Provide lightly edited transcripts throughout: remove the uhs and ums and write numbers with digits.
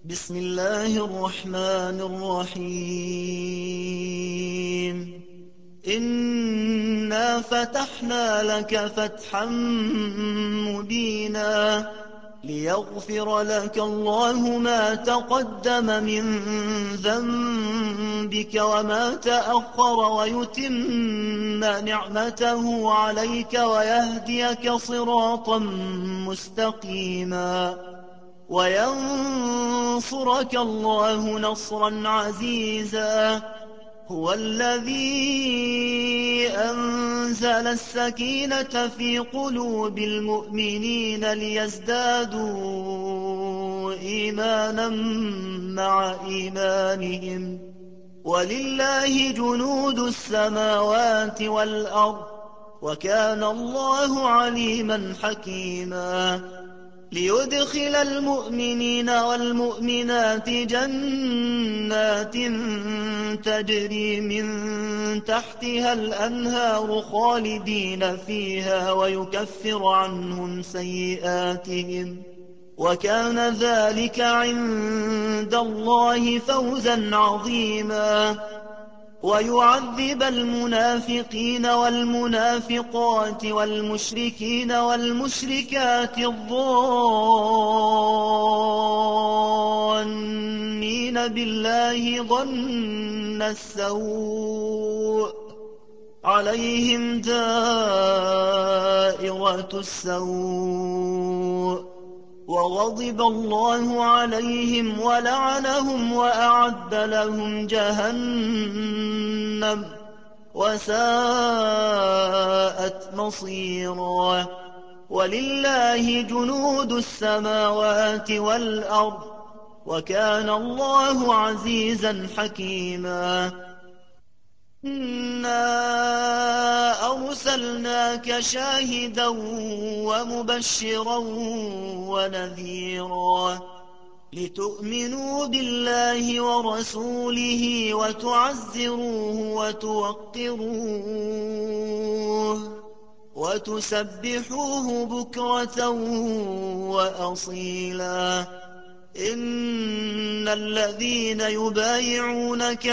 بسم الله الرحمن الرحيم. إنا فتحنا لك فتحا مبينا ليغفر لك الله ما تقدم من ذنبك وما تأخر ويتم نعمته عليك ويهديك صراطا مستقيما وينصرك الله نصرا عزيزا. هو الذي أنزل السكينة في قلوب المؤمنين ليزدادوا إيمانا مع إيمانهم ولله جنود السماوات والأرض وكان الله عليما حكيما. ليدخل المؤمنين والمؤمنات جنات تجري من تحتها الأنهار خالدين فيها ويكفر عنهم سيئاتهم وكان ذلك عند الله فوزا عظيما. ويعذب المنافقين والمنافقات والمشركين والمشركات الظانين بالله ظن السوء عليهم دائرة السوء وغضب الله عليهم ولعنهم وأعد لهم جهنم وساءت مصيرا. ولله جنود السماوات والأرض وكان الله عزيزا حكيما. إنا أرسلناك شاهدا ومبشرا ونذيرا لتؤمنوا بالله ورسوله وتعزروه وتوقروه وتسبحوه بكرة وأصيلا. إن الذين يبايعونك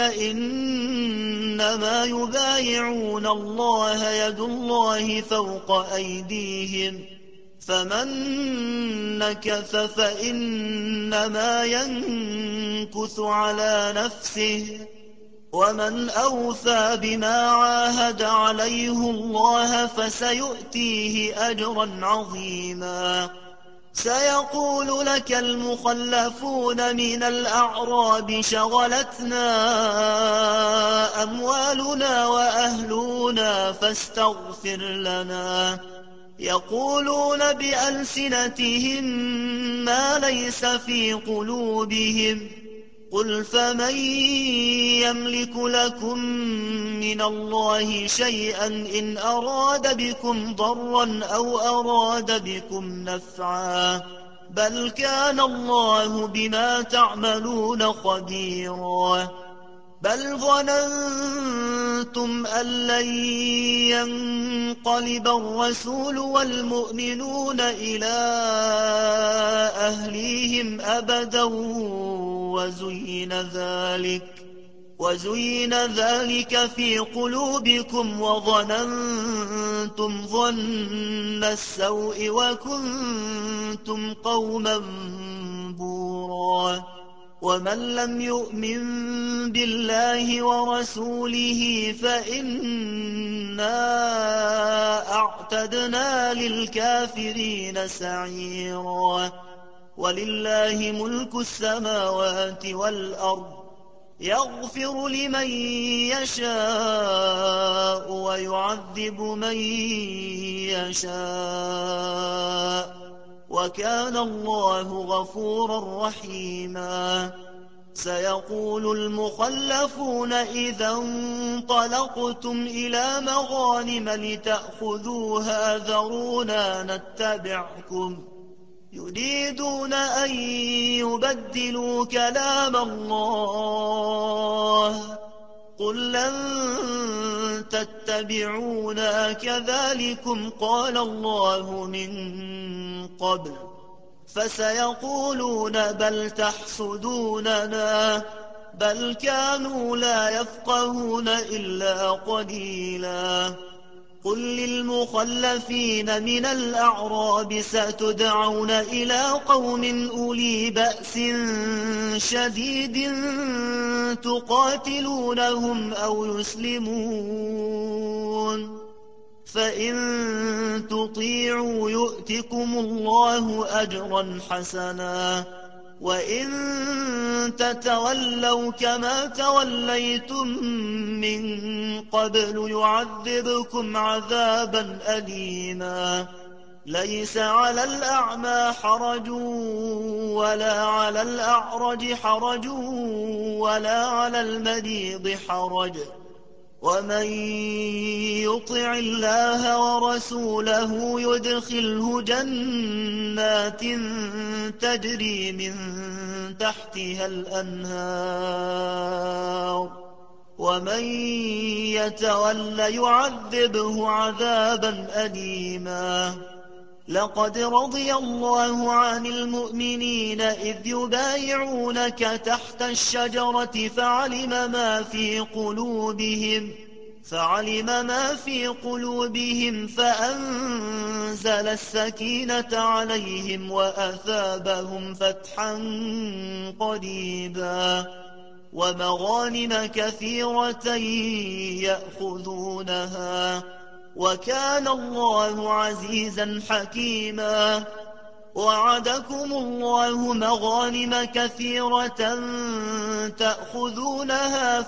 إنما يبايعون الله يد الله فوق أيديهم فمن نكث فإنما ينكث على نفسه ومن أوفى بما عاهد عليه الله فسيؤتيه أجرا عظيما. سيقول لك المخلفون من الأعراب شغلتنا أموالنا وأهلنا فاستغفر لنا يقولون بألسنتهم ما ليس في قلوبهم قل فمن يملك لكم من الله شيئا إن أراد بكم ضرا أو أراد بكم نفعا بل كان الله بما تعملون خبيرا. بل ظننتم أن لن ينقلب الرسول والمؤمنون إلى أهليهم أبدا وزين ذلك في قلوبكم وظننتم ظن السوء وكنتم قوما بورا. ومن لم يؤمن بالله ورسوله فإنا أعتدنا للكافرين سعيرا. ولله ملك السماوات والأرض يغفر لمن يشاء ويعذب من يشاء وكان الله غفورا رحيما. سيقول المخلفون إذا انطلقتم إلى مغانم لتأخذوها ذرونا نتبعكم يريدون أن يبدلوا كلام الله قل لن تتبعونا كذلكم قال الله من قبل فسيقولون بل تحسدوننا بل كانوا لا يفقهون إلا قليلا. قل للمخلفين من الأعراب ستدعون إلى قوم أولي بأس شديد تقاتلونهم أو يسلمون، فإن تطيعوا يؤتكم الله أجرا حسنا، وإن تتولوا كما توليتم من قبل يعذبكم عذابا أليما. ليس على الأعمى حرج ولا على الأعرج حرج ولا على المريض حرج، ومن يطع الله ورسوله يدخله جنات تجري من تحتها الأنهار، ومن يتول يعذبه عذابا أليما. لقد رضي الله عن المؤمنين إذ يبايعونك تحت الشجرة فعلم ما في قلوبهم فأنزل السكينة عليهم وأثابهم فتحا قريبا، ومغانم كثيرة يأخذونها، وكان الله عزيزا حكيما. وعدكم الله مغانم كثيرة تأخذونها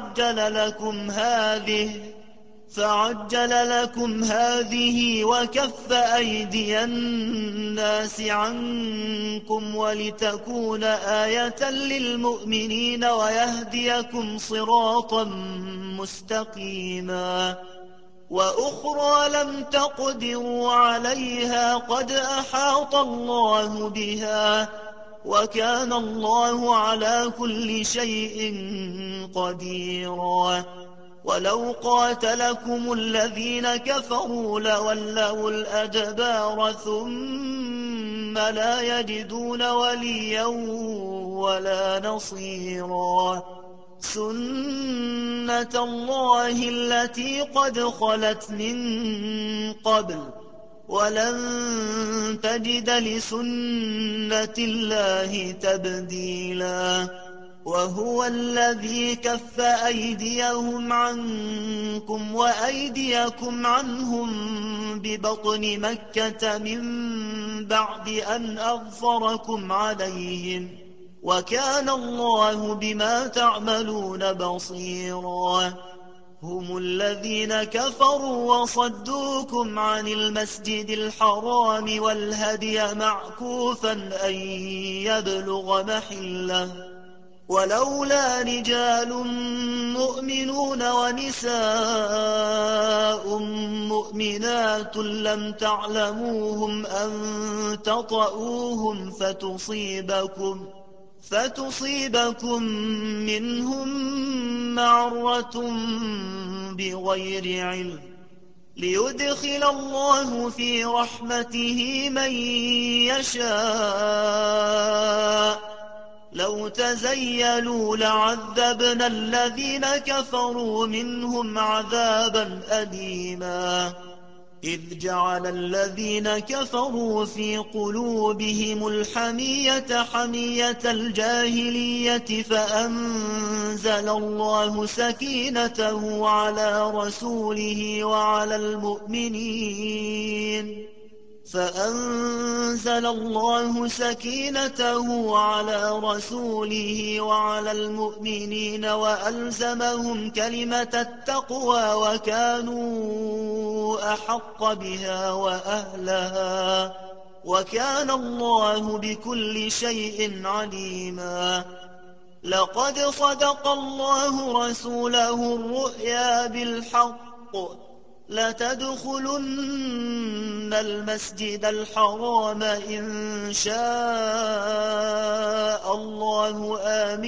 فعجل لكم هذه وكف أيدي الناس عنكم ولتكون آية للمؤمنين ويهديكم صراطا مستقيما. وأخرى لم تقدروا عليها قد أحاط الله بها، وكان الله على كل شيء قديرا. ولو قاتلكم الذين كفروا لولوا الأدبار ثم لا يجدون وليا ولا نصيرا. سنة الله التي قد خلت من قبل ولن تجد لسنة الله تبديلا. وهو الذي كف أيديهم عنكم وأيديكم عنهم ببطن مكة من بعد أن أظفركم عليهم، وكان الله بما تعملون بصيرا. هم الذين كفروا وصدوكم عن المسجد الحرام والهدي معكوفا أن يبلغ محله، ولولا رجال مؤمنون ونساء مؤمنات لم تعلموهم أن تطؤوهم فتصيبكم منهم معرة بغير علم، ليدخل الله في رحمته من يشاء. لو تزيلوا لعذبنا الذين كفروا منهم عذابا أليما. إذ جعل الذين كفروا في قلوبهم الحمية حمية الجاهلية فأنزل الله سكينته على رسوله وعلى المؤمنين وألزمهم كلمة التقوى وكانوا أحق بها وأهلها، وكان الله بكل شيء عليما. لقد صدق الله رسوله الرؤيا بالحق لتدخلن المسجد الحرام إن شاء الله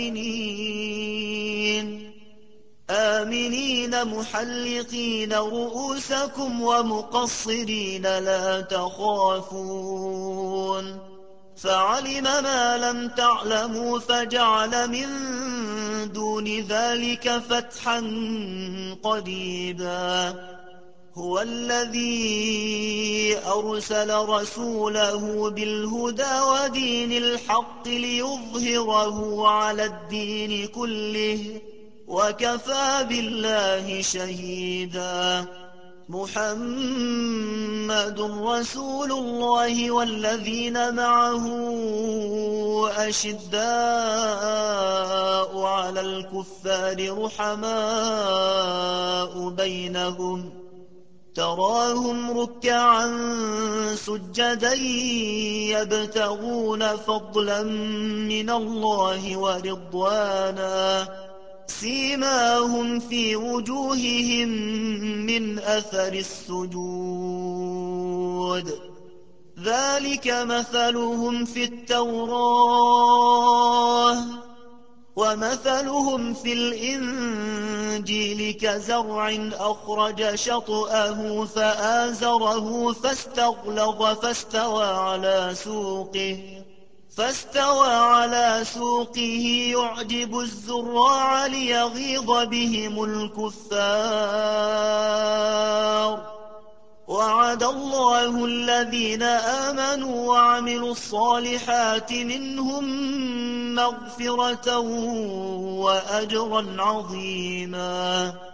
آمنين محلقين رؤوسكم ومقصرين لا تخافون فعلم ما لم تعلموا فجعل من دون ذلك فتحا قريبا هو الذي أرسل رسوله بالهدى ودين الحق ليظهره على الدين كله وكفى بالله شهيدا محمد رسول الله والذين معه أشداء على الكفار رحماء بينهم تراهم ركعا سجدا يبتغون فضلا من الله ورضوانا سيماهم في وجوههم من أثر السجود ذلك مثلهم في التوراة ومثلهم في الإنجيل كزرع أخرج شطأه فآزره فاستغلظ فاستوى على سوقه يعجب الزراع ليغيظ بهم الكفار وعد الله الذين آمنوا وعملوا الصالحات منهم مغفرة وأجرا عظيما